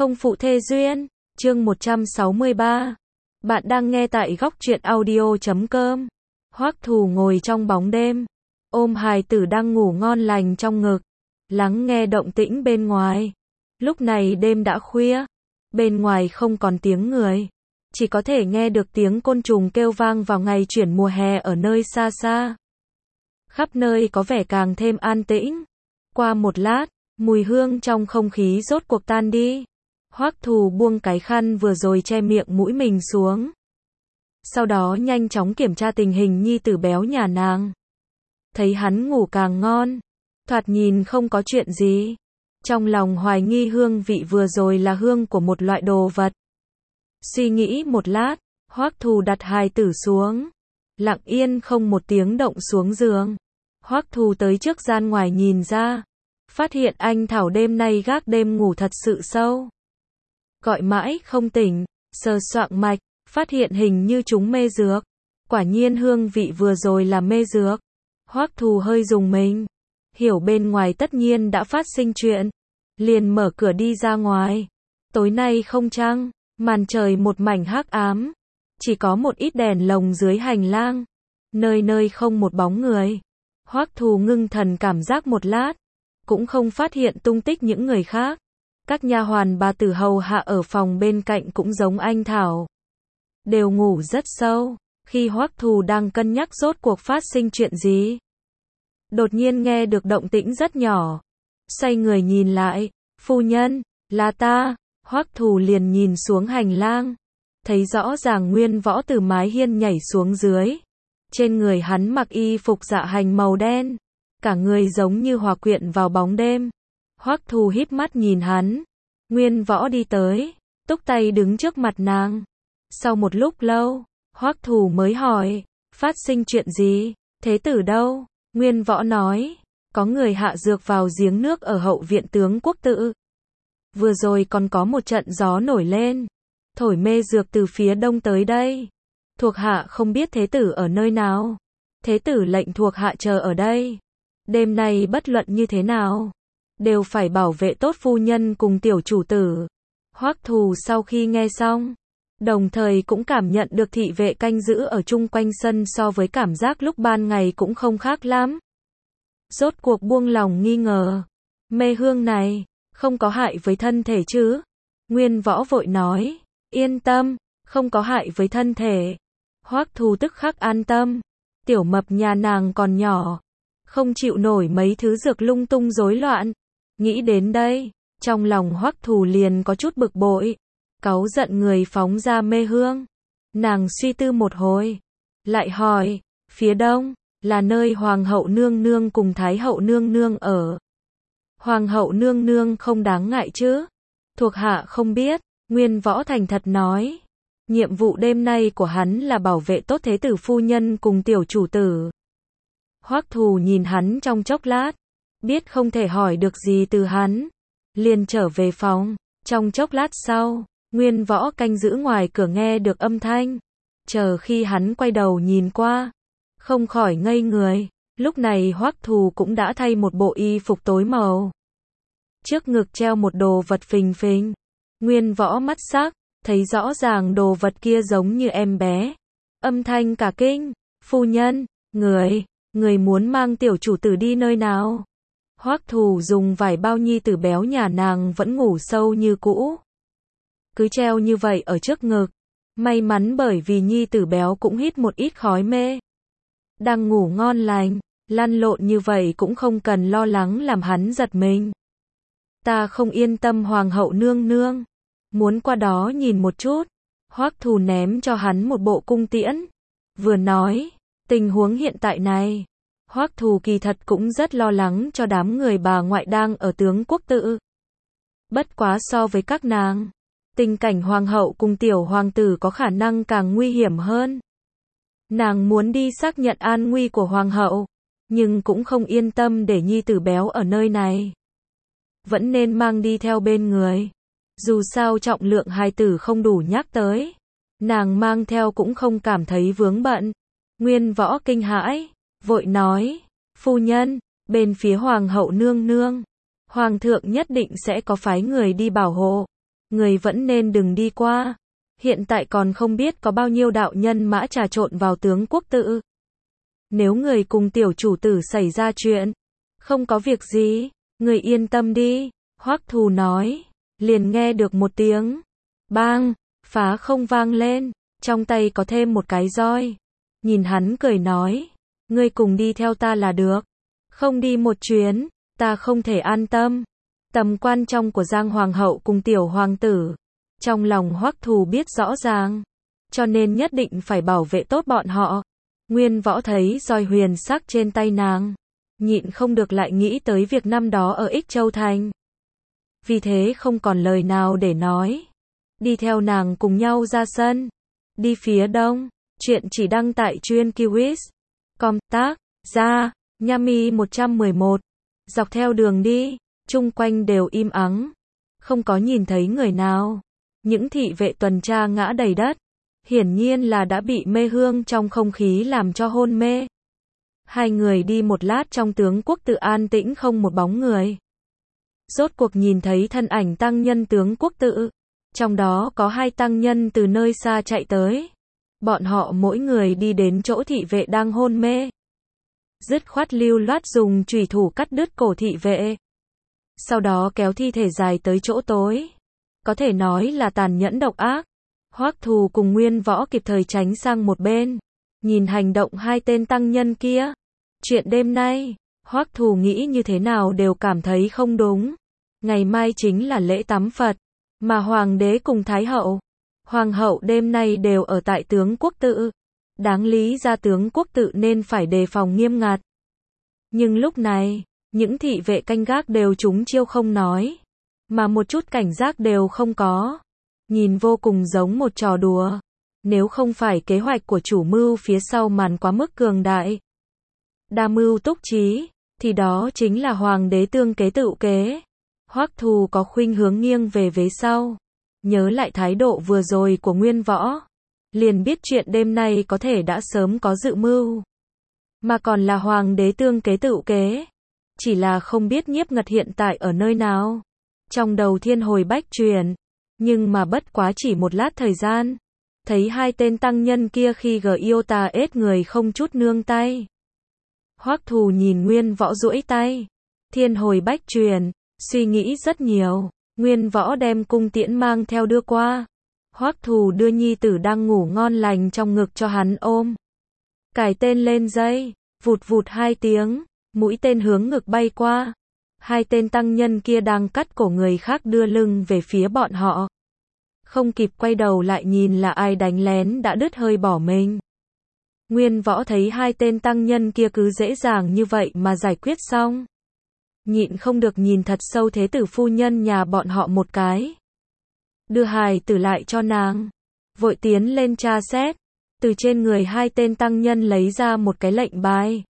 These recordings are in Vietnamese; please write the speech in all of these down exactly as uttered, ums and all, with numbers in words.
Không phụ thê duyên, chương một trăm sáu mươi ba. Bạn đang nghe tại góc truyện audio chấm com. Hoắc Thù ngồi trong bóng đêm, ôm hài tử đang ngủ ngon lành trong ngực, lắng nghe động tĩnh bên ngoài. Lúc này đêm đã khuya, bên ngoài không còn tiếng người, chỉ có thể nghe được tiếng côn trùng kêu vang vào ngày chuyển mùa hè ở nơi xa xa. Khắp nơi có vẻ càng thêm an tĩnh. Qua một lát, mùi hương trong không khí rốt cuộc tan đi. Hoắc Thù buông cái khăn vừa rồi che miệng mũi mình xuống. Sau đó nhanh chóng kiểm tra tình hình nhi tử béo nhà nàng. Thấy hắn ngủ càng ngon, thoạt nhìn không có chuyện gì. Trong lòng hoài nghi hương vị vừa rồi là hương của một loại đồ vật. Suy nghĩ một lát, Hoắc Thù đặt hài tử xuống, lặng yên không một tiếng động xuống giường. Hoắc Thù tới trước gian ngoài nhìn ra, phát hiện anh Thảo đêm nay gác đêm ngủ thật sự sâu. Gọi mãi không tỉnh, sờ soạng mạch, phát hiện hình như chúng mê dược. Quả nhiên hương vị vừa rồi là mê dược. Hoắc Thù hơi rùng mình, hiểu bên ngoài tất nhiên đã phát sinh chuyện, liền mở cửa đi ra ngoài. Tối nay không trăng, màn trời một mảnh hắc ám, chỉ có một ít đèn lồng dưới hành lang, nơi nơi không một bóng người. Hoắc Thù ngưng thần cảm giác một lát, cũng không phát hiện tung tích những người khác. Các nha hoàn bà tử hầu hạ ở phòng bên cạnh cũng giống anh Thảo, đều ngủ rất sâu. Khi Hoắc Thù đang cân nhắc rốt cuộc phát sinh chuyện gì, đột nhiên nghe được động tĩnh rất nhỏ. Xoay người nhìn lại, phu nhân, là ta. Hoắc Thù liền nhìn xuống hành lang, thấy rõ ràng Nguyên Võ từ mái hiên nhảy xuống dưới. Trên người hắn mặc y phục dạ hành màu đen, cả người giống như hòa quyện vào bóng đêm. Hoắc Thù híp mắt nhìn hắn. Nguyên Võ đi tới, túc tay đứng trước mặt nàng. Sau một lúc lâu, Hoắc Thù mới hỏi, phát sinh chuyện gì, thế tử đâu? Nguyên Võ nói, có người hạ dược vào giếng nước ở hậu viện tướng quốc tự. Vừa rồi còn có một trận gió nổi lên, thổi mê dược từ phía đông tới đây. Thuộc hạ không biết thế tử ở nơi nào. Thế tử lệnh thuộc hạ chờ ở đây. Đêm nay bất luận như thế nào, đều phải bảo vệ tốt phu nhân cùng tiểu chủ tử. Hoắc Thù sau khi nghe xong, đồng thời cũng cảm nhận được thị vệ canh giữ ở chung quanh sân so với cảm giác lúc ban ngày cũng không khác lắm. Rốt cuộc buông lòng nghi ngờ. Mê hương này, không có hại với thân thể chứ? Nguyên Võ vội nói, yên tâm, không có hại với thân thể. Hoắc Thù tức khắc an tâm. Tiểu mập nhà nàng còn nhỏ, không chịu nổi mấy thứ dược lung tung rối loạn. Nghĩ đến đây, trong lòng Hoắc Thù liền có chút bực bội, cáu giận người phóng ra mê hương. Nàng suy tư một hồi, lại hỏi, phía đông, là nơi Hoàng hậu nương nương cùng Thái hậu nương nương ở. Hoàng hậu nương nương không đáng ngại chứ? Thuộc hạ không biết. Nguyên Võ thành thật nói. Nhiệm vụ đêm nay của hắn là bảo vệ tốt thế tử phu nhân cùng tiểu chủ tử. Hoắc Thù nhìn hắn trong chốc lát, biết không thể hỏi được gì từ hắn, liền trở về phòng. Trong chốc lát sau, Nguyên Võ canh giữ ngoài cửa nghe được âm thanh, chờ khi hắn quay đầu nhìn qua, không khỏi ngây người. Lúc này Hoắc Thù cũng đã thay một bộ y phục tối màu, trước ngực treo một đồ vật phình phình. Nguyên Võ mắt sắc, thấy rõ ràng đồ vật kia giống như em bé. Âm thanh cả kinh, phu nhân, người, người muốn mang tiểu chủ tử đi nơi nào? Hoắc Thù dùng vải bao nhi tử béo nhà nàng vẫn ngủ sâu như cũ, cứ treo như vậy ở trước ngực. May mắn bởi vì nhi tử béo cũng hít một ít khói mê, đang ngủ ngon lành, lăn lộn như vậy cũng không cần lo lắng làm hắn giật mình. Ta không yên tâm Hoàng hậu nương nương, muốn qua đó nhìn một chút. Hoắc Thù ném cho hắn một bộ cung tiễn, vừa nói, tình huống hiện tại này, Hoắc Thù kỳ thật cũng rất lo lắng cho đám người bà ngoại đang ở tướng quốc tự. Bất quá so với các nàng, tình cảnh hoàng hậu cùng tiểu hoàng tử có khả năng càng nguy hiểm hơn. Nàng muốn đi xác nhận an nguy của hoàng hậu, nhưng cũng không yên tâm để nhi tử béo ở nơi này, vẫn nên mang đi theo bên người. Dù sao trọng lượng hài tử không đủ nhắc tới, nàng mang theo cũng không cảm thấy vướng bận. Nguyên Võ kinh hãi, vội nói, phu nhân, bên phía Hoàng hậu nương nương, Hoàng thượng nhất định sẽ có phái người đi bảo hộ. người vẫn nên đừng đi qua. Hiện tại còn không biết có bao nhiêu đạo nhân mã trà trộn vào tướng quốc tự. Nếu người cùng tiểu chủ tử xảy ra chuyện, không có việc gì, người yên tâm đi, Hoắc Thù nói. Liền nghe được một tiếng bang, phá không vang lên, trong tay có thêm một cái roi. Nhìn hắn cười nói, ngươi cùng đi theo ta là được, không đi một chuyến, ta không thể an tâm. Tầm quan trọng của Giang Hoàng hậu cùng tiểu hoàng tử, trong lòng Hoắc Thù biết rõ ràng, cho nên nhất định phải bảo vệ tốt bọn họ. Nguyên Võ thấy roi huyền sắc trên tay nàng, nhịn không được lại nghĩ tới việc năm đó ở Ích Châu Thành. Vì thế không còn lời nào để nói, đi theo nàng cùng nhau ra sân. Đi phía đông, chuyện chỉ đăng tại chuyên Kiwis. Com tác, ra, Nhami một trăm mười một. Dọc theo đường đi, chung quanh đều im ắng, không có nhìn thấy người nào. Những thị vệ tuần tra ngã đầy đất, hiển nhiên là đã bị mê hương trong không khí làm cho hôn mê. Hai người đi một lát trong tướng quốc tự an tĩnh không một bóng người. Rốt cuộc nhìn thấy thân ảnh tăng nhân tướng quốc tự, trong đó có hai tăng nhân từ nơi xa chạy tới. Bọn họ mỗi người đi đến chỗ thị vệ đang hôn mê, dứt khoát lưu loát dùng chùy thủ cắt đứt cổ thị vệ, sau đó kéo thi thể dài tới chỗ tối. Có thể nói là tàn nhẫn độc ác. Hoắc Thù cùng Nguyên Võ kịp thời tránh sang một bên, nhìn hành động hai tên tăng nhân kia. Chuyện đêm nay, Hoắc Thù nghĩ như thế nào đều cảm thấy không đúng. Ngày mai chính là lễ tắm Phật, mà Hoàng đế cùng Thái hậu, Hoàng hậu đêm nay đều ở tại tướng quốc tự. Đáng lý ra tướng quốc tự nên phải đề phòng nghiêm ngặt. Nhưng lúc này, những thị vệ canh gác đều trúng chiêu không nói, mà một chút cảnh giác đều không có. Nhìn vô cùng giống một trò đùa. Nếu không phải kế hoạch của chủ mưu phía sau màn quá mức cường đại, đa mưu túc trí, thì đó chính là hoàng đế tương kế tự kế. Hoắc Thù có khuynh hướng nghiêng về vế sau. Nhớ lại thái độ vừa rồi của Nguyên Võ, liền biết chuyện đêm nay có thể đã sớm có dự mưu, mà còn là hoàng đế tương kế tự kế. Chỉ là không biết Nhiếp Ngật hiện tại ở nơi nào. Trong đầu thiên hồi bách chuyển, nhưng mà bất quá chỉ một lát thời gian, thấy hai tên tăng nhân kia khi gờ yêu tà ết người không chút nương tay. Hoắc Thù nhìn Nguyên Võ duỗi tay, thiên hồi bách chuyển, suy nghĩ rất nhiều. Nguyên Võ đem cung tiễn mang theo đưa qua. Hoắc Thù đưa nhi tử đang ngủ ngon lành trong ngực cho hắn ôm. Cài tên lên dây, vụt vụt hai tiếng, mũi tên hướng ngực bay qua. Hai tên tăng nhân kia đang cắt cổ người khác đưa lưng về phía bọn họ. Không kịp quay đầu lại nhìn là ai đánh lén đã đứt hơi bỏ mình. Nguyên Võ thấy hai tên tăng nhân kia cứ dễ dàng như vậy mà giải quyết xong, nhịn không được nhìn thật sâu thế tử phu nhân nhà bọn họ một cái. Đưa hài tử lại cho nàng, vội tiến lên tra xét, từ trên người hai tên tăng nhân lấy ra một cái lệnh bài.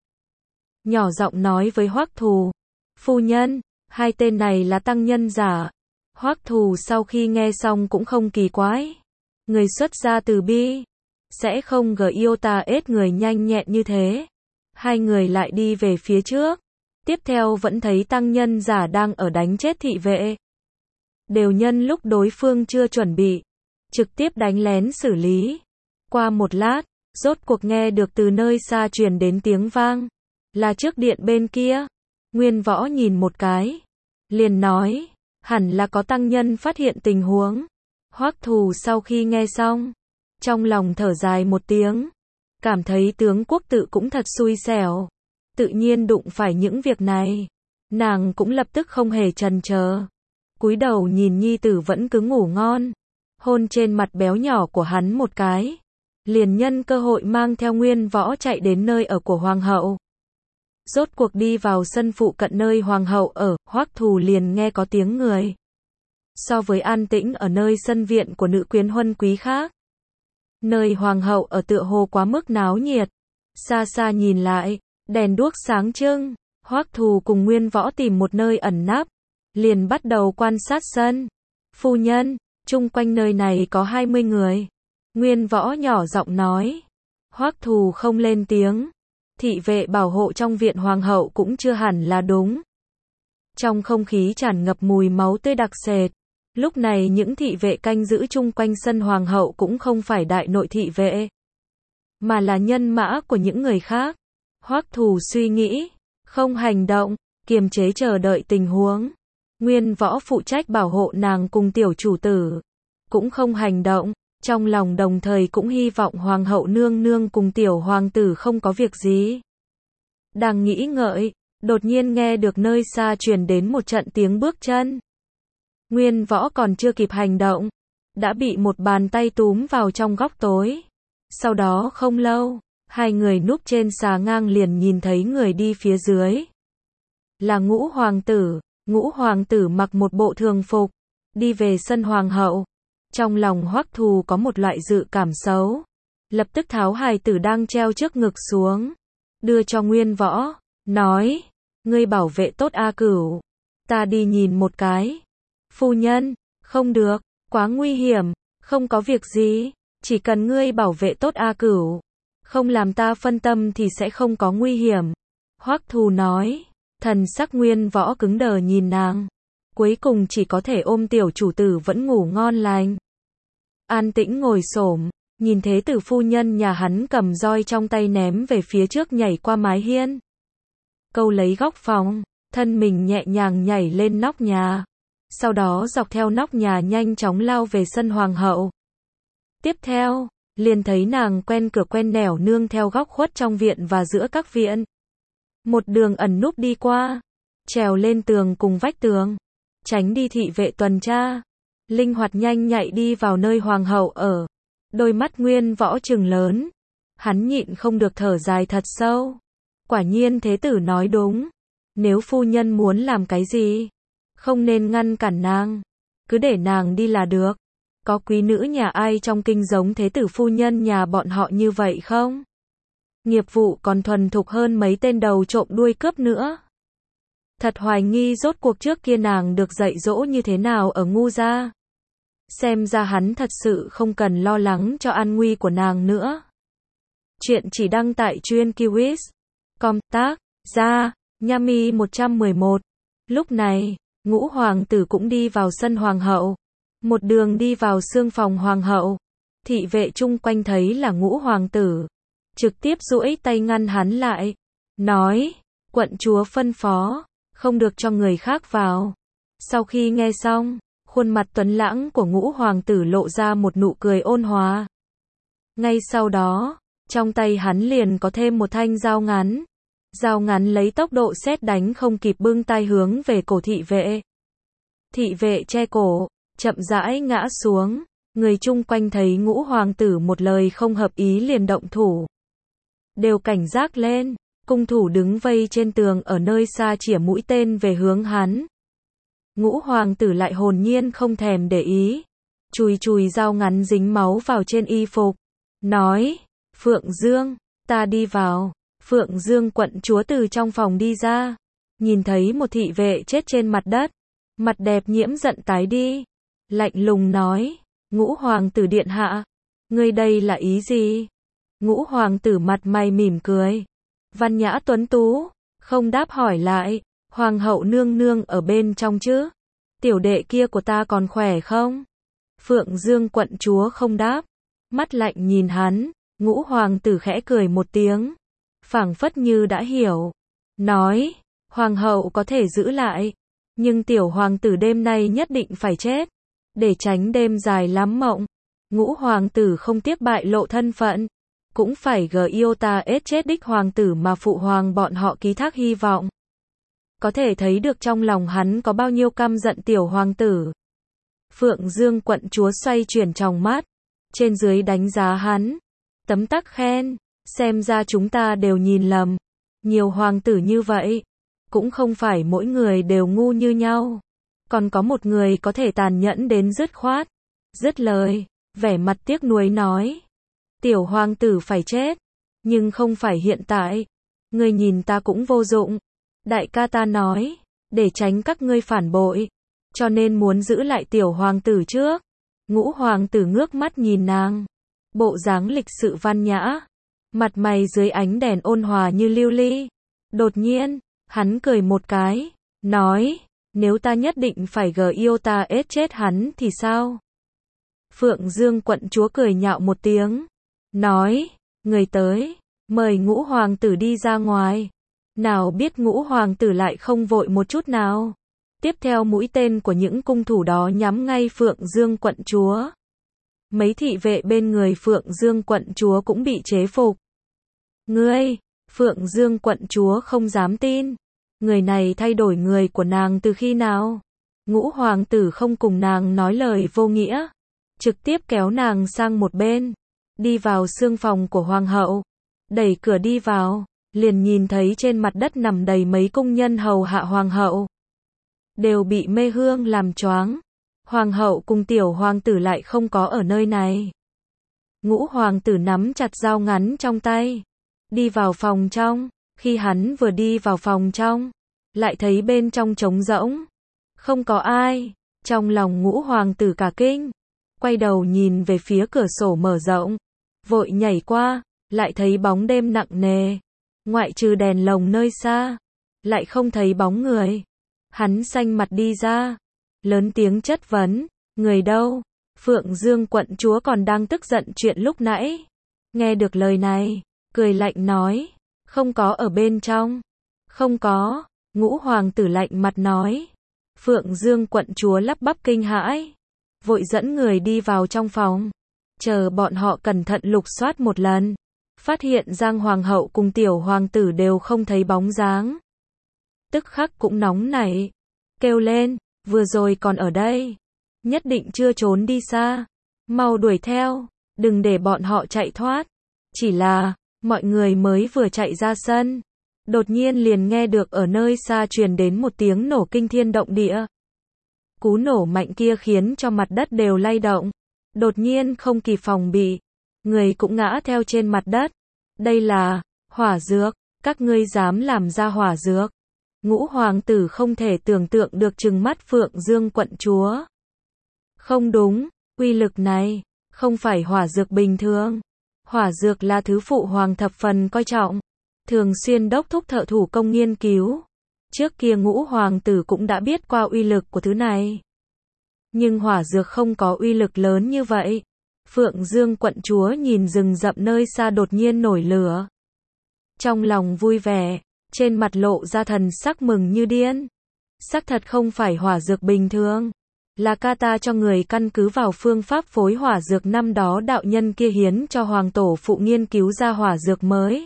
Nhỏ giọng nói với Hoắc Thù, phu nhân, hai tên này là tăng nhân giả. Hoắc Thù sau khi nghe xong cũng không kỳ quái. Người xuất gia từ bi, sẽ không gờ yêu tà ết người nhanh nhẹn như thế. Hai người lại đi về phía trước. Tiếp theo vẫn thấy tăng nhân giả đang ở đánh chết thị vệ. Đều nhân lúc đối phương chưa chuẩn bị, trực tiếp đánh lén xử lý. Qua một lát, rốt cuộc nghe được từ nơi xa truyền đến tiếng vang. Là trước điện bên kia. Nguyên Võ nhìn một cái, liền nói, hẳn là có tăng nhân phát hiện tình huống. Hoắc Thù sau khi nghe xong, trong lòng thở dài một tiếng, cảm thấy tướng quốc tự cũng thật xui xẻo, tự nhiên đụng phải những việc này. Nàng cũng lập tức không hề chần chờ, cúi đầu nhìn nhi tử vẫn cứ ngủ ngon, hôn trên mặt béo nhỏ của hắn một cái, liền nhân cơ hội mang theo Nguyên Võ chạy đến nơi ở của hoàng hậu. Rốt cuộc đi vào sân phụ cận nơi hoàng hậu ở, Hoắc Thù liền nghe có tiếng người. So với an tĩnh ở nơi sân viện của nữ quyến huân quý khác, nơi hoàng hậu ở tựa hồ quá mức náo nhiệt. Xa xa nhìn lại, đèn đuốc sáng trưng. Hoắc Thù cùng Nguyên Võ tìm một nơi ẩn nấp, liền bắt đầu quan sát sân. Phu nhân, chung quanh nơi này có hai mươi người. Nguyên Võ nhỏ giọng nói. Hoắc Thù không lên tiếng. Thị vệ bảo hộ trong viện hoàng hậu cũng chưa hẳn là đúng. Trong không khí tràn ngập mùi máu tươi đặc sệt. Lúc này những thị vệ canh giữ chung quanh sân hoàng hậu cũng không phải đại nội thị vệ, mà là nhân mã của những người khác. Hoắc Thù suy nghĩ, không hành động, kiềm chế chờ đợi tình huống. Nguyên Võ phụ trách bảo hộ nàng cùng tiểu chủ tử, cũng không hành động, trong lòng đồng thời cũng hy vọng hoàng hậu nương nương cùng tiểu hoàng tử không có việc gì. Đang nghĩ ngợi, đột nhiên nghe được nơi xa truyền đến một trận tiếng bước chân. Nguyên Võ còn chưa kịp hành động, đã bị một bàn tay túm vào trong góc tối. Sau đó không lâu, hai người núp trên xà ngang liền nhìn thấy người đi phía dưới. Là Ngũ hoàng tử. Ngũ hoàng tử mặc một bộ thường phục, đi về sân hoàng hậu. Trong lòng Hoắc Thù có một loại dự cảm xấu, lập tức tháo hài tử đang treo trước ngực xuống, đưa cho Nguyên Võ, nói, ngươi bảo vệ tốt A Cửu, ta đi nhìn một cái. Phu nhân, không được, quá nguy hiểm, không có việc gì, chỉ cần ngươi bảo vệ tốt A Cửu, không làm ta phân tâm thì sẽ không có nguy hiểm. Hoắc Thù nói, thần sắc Nguyên Võ cứng đờ nhìn nàng, cuối cùng chỉ có thể ôm tiểu chủ tử vẫn ngủ ngon lành. An tĩnh ngồi xổm, nhìn thế tử phu nhân nhà hắn cầm roi trong tay ném về phía trước nhảy qua mái hiên. Câu lấy góc phòng, thân mình nhẹ nhàng nhảy lên nóc nhà. Sau đó dọc theo nóc nhà nhanh chóng lao về sân hoàng hậu. Tiếp theo, liền thấy nàng quen cửa quen nẻo nương theo góc khuất trong viện và giữa các viện. Một đường ẩn núp đi qua, trèo lên tường cùng vách tường, tránh đi thị vệ tuần tra, linh hoạt nhanh nhạy đi vào nơi hoàng hậu ở. Đôi mắt Nguyên Võ trừng lớn, hắn nhịn không được thở dài thật sâu. Quả nhiên thế tử nói đúng, nếu phu nhân muốn làm cái gì, không nên ngăn cản nàng, cứ để nàng đi là được. Có quý nữ nhà ai trong kinh giống thế tử phu nhân nhà bọn họ như vậy không? Nghiệp vụ còn thuần thục hơn mấy tên đầu trộm đuôi cướp nữa. Thật hoài nghi rốt cuộc trước kia nàng được dạy dỗ như thế nào ở ngu gia. Xem ra hắn thật sự không cần lo lắng cho an nguy của nàng nữa. Chuyện chỉ đăng tại chuyên Kiwis. Com tác, ra, Yami một trăm mười một. Lúc này, Ngũ hoàng tử cũng đi vào sân hoàng hậu. Một đường đi vào xương phòng hoàng hậu. Thị vệ chung quanh thấy là Ngũ hoàng tử, trực tiếp duỗi tay ngăn hắn lại, nói, quận chúa phân phó, không được cho người khác vào. Sau khi nghe xong, khuôn mặt tuấn lãng của Ngũ hoàng tử lộ ra một nụ cười ôn hòa. Ngay sau đó, trong tay hắn liền có thêm một thanh dao ngắn. Dao ngắn lấy tốc độ sét đánh không kịp bưng tay hướng về cổ thị vệ. Thị vệ che cổ, chậm rãi ngã xuống. Người chung quanh thấy Ngũ hoàng tử một lời không hợp ý liền động thủ. Đều cảnh giác lên, cung thủ đứng vây trên tường ở nơi xa chĩa mũi tên về hướng hắn. Ngũ hoàng tử lại hồn nhiên không thèm để ý, chùi chùi dao ngắn dính máu vào trên y phục, nói, Phượng Dương, ta đi vào. Phượng Dương quận chúa từ trong phòng đi ra, nhìn thấy một thị vệ chết trên mặt đất, mặt đẹp nhiễm giận tái đi, lạnh lùng nói, Ngũ hoàng tử điện hạ, ngươi đây là ý gì? Ngũ hoàng tử mặt mày mỉm cười, văn nhã tuấn tú, không đáp hỏi lại, hoàng hậu nương nương ở bên trong chứ? Tiểu đệ kia của ta còn khỏe không? Phượng Dương quận chúa không đáp, mắt lạnh nhìn hắn. Ngũ hoàng tử khẽ cười một tiếng, phảng phất như đã hiểu, nói, hoàng hậu có thể giữ lại, nhưng tiểu hoàng tử đêm nay nhất định phải chết, để tránh đêm dài lắm mộng. Ngũ hoàng tử không tiếc bại lộ thân phận, cũng phải Giota ết chết đích hoàng tử mà phụ hoàng bọn họ ký thác hy vọng. Có thể thấy được trong lòng hắn có bao nhiêu căm giận tiểu hoàng tử. Phượng Dương quận chúa xoay chuyển tròng mắt, trên dưới đánh giá hắn, tấm tắc khen, xem ra chúng ta đều nhìn lầm, nhiều hoàng tử như vậy, cũng không phải mỗi người đều ngu như nhau, còn có một người có thể tàn nhẫn đến dứt khoát. Dứt lời, vẻ mặt tiếc nuối nói, tiểu hoàng tử phải chết, nhưng không phải hiện tại, ngươi nhìn ta cũng vô dụng, đại ca ta nói, để tránh các ngươi phản bội, cho nên muốn giữ lại tiểu hoàng tử trước. Ngũ hoàng tử ngước mắt nhìn nàng, bộ dáng lịch sự văn nhã, mặt mày dưới ánh đèn ôn hòa như lưu ly. Đột nhiên, hắn cười một cái, nói, Nếu ta nhất định phải gờ yêu ta ết chết hắn thì sao? Phượng Dương quận chúa cười nhạo một tiếng. Nói, người tới, mời ngũ hoàng tử đi ra ngoài. Nào biết ngũ hoàng tử lại không vội một chút nào. Tiếp theo mũi tên của những cung thủ đó nhắm ngay Phượng Dương quận chúa. Mấy thị vệ bên người Phượng Dương quận chúa cũng bị chế phục. Ngươi, Phượng Dương quận chúa không dám tin. Người này thay đổi người của nàng từ khi nào? Ngũ hoàng tử không cùng nàng nói lời vô nghĩa. Trực tiếp kéo nàng sang một bên. Đi vào xương phòng của hoàng hậu. Đẩy cửa đi vào. Liền nhìn thấy trên mặt đất nằm đầy mấy cung nhân hầu hạ hoàng hậu. Đều bị mê hương làm choáng. Hoàng hậu cùng tiểu hoàng tử lại không có ở nơi này. Ngũ hoàng tử nắm chặt dao ngắn trong tay. Đi vào phòng trong. Khi hắn vừa đi vào phòng trong, lại thấy bên trong trống rỗng. Không có ai. Trong lòng ngũ hoàng tử cả kinh. Quay đầu nhìn về phía cửa sổ mở rộng. Vội nhảy qua. Lại thấy bóng đêm nặng nề. Ngoại trừ đèn lồng nơi xa. Lại không thấy bóng người. Hắn xanh mặt đi ra. Lớn tiếng chất vấn. Người đâu? Phượng Dương quận chúa còn đang tức giận chuyện lúc nãy. Nghe được lời này. Cười lạnh nói. Không có ở bên trong. Không có. Ngũ hoàng tử lạnh mặt nói. Phượng Dương quận chúa lắp bắp kinh hãi. Vội dẫn người đi vào trong phòng. Chờ bọn họ cẩn thận lục soát một lần. Phát hiện Giang hoàng hậu cùng tiểu hoàng tử đều không thấy bóng dáng. Tức khắc cũng nóng nảy. Kêu lên, vừa rồi còn ở đây. Nhất định chưa trốn đi xa. Mau đuổi theo, đừng để bọn họ chạy thoát. Chỉ là, mọi người mới vừa chạy ra sân. Đột nhiên liền nghe được ở nơi xa truyền đến một tiếng nổ kinh thiên động địa. Cú nổ mạnh kia khiến cho mặt đất đều lay động. Đột nhiên không kịp phòng bị. Người cũng ngã theo trên mặt đất. Đây là hỏa dược, các ngươi dám làm ra hỏa dược. Ngũ hoàng tử không thể tưởng tượng được trừng mắt Phượng Dương quận chúa. Không đúng, uy lực này không phải hỏa dược bình thường. Hỏa dược là thứ phụ hoàng thập phần coi trọng, thường xuyên đốc thúc thợ thủ công nghiên cứu. Trước kia ngũ hoàng tử cũng đã biết qua uy lực của thứ này. Nhưng hỏa dược không có uy lực lớn như vậy. Phượng Dương quận chúa nhìn rừng rậm nơi xa đột nhiên nổi lửa. Trong lòng vui vẻ, trên mặt lộ ra thần sắc mừng như điên. Xác thật không phải hỏa dược bình thường. Là Kata cho người căn cứ vào phương pháp phối hỏa dược năm đó đạo nhân kia hiến cho hoàng tổ phụ nghiên cứu ra hỏa dược mới.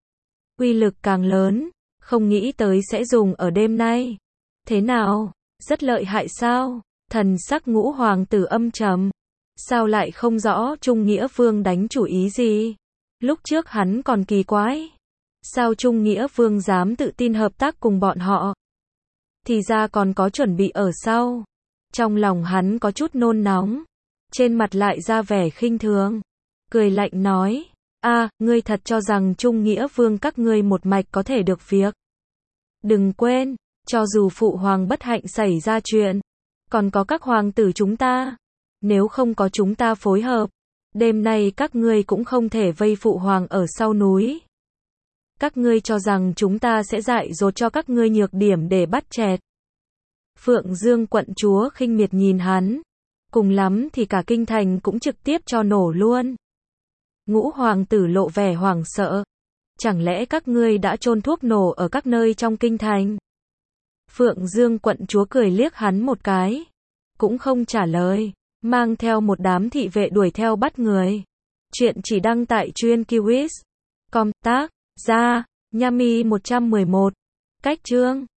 Uy lực càng lớn, không nghĩ tới sẽ dùng ở đêm nay. Thế nào? Rất lợi hại sao? Thần sắc ngũ hoàng tử âm trầm. Sao lại không rõ Trung Nghĩa Vương đánh chủ ý gì? Lúc trước hắn còn kỳ quái. Sao Trung Nghĩa Vương dám tự tin hợp tác cùng bọn họ? Thì ra còn có chuẩn bị ở sau. Trong lòng hắn có chút nôn nóng. Trên mặt lại ra vẻ khinh thường. Cười lạnh nói. A, ngươi thật cho rằng Trung Nghĩa Vương các ngươi một mạch có thể được việc. Đừng quên, cho dù phụ hoàng bất hạnh xảy ra chuyện, còn có các hoàng tử chúng ta. Nếu không có chúng ta phối hợp, đêm nay các ngươi cũng không thể vây phụ hoàng ở sau núi. Các ngươi cho rằng chúng ta sẽ dạy dột cho các ngươi nhược điểm để bắt chẹt. Phượng Dương quận chúa khinh miệt nhìn hắn. Cùng lắm thì cả kinh thành cũng trực tiếp cho nổ luôn. Ngũ hoàng tử lộ vẻ hoảng sợ. Chẳng lẽ các ngươi đã chôn thuốc nổ ở các nơi trong kinh thành? Phượng Dương quận chúa cười liếc hắn một cái. Cũng không trả lời. Mang theo một đám thị vệ đuổi theo bắt người. Chuyện chỉ đăng tại Truyện Kiwis. Com tác, ra, Nhami một trăm mười một. Cách chương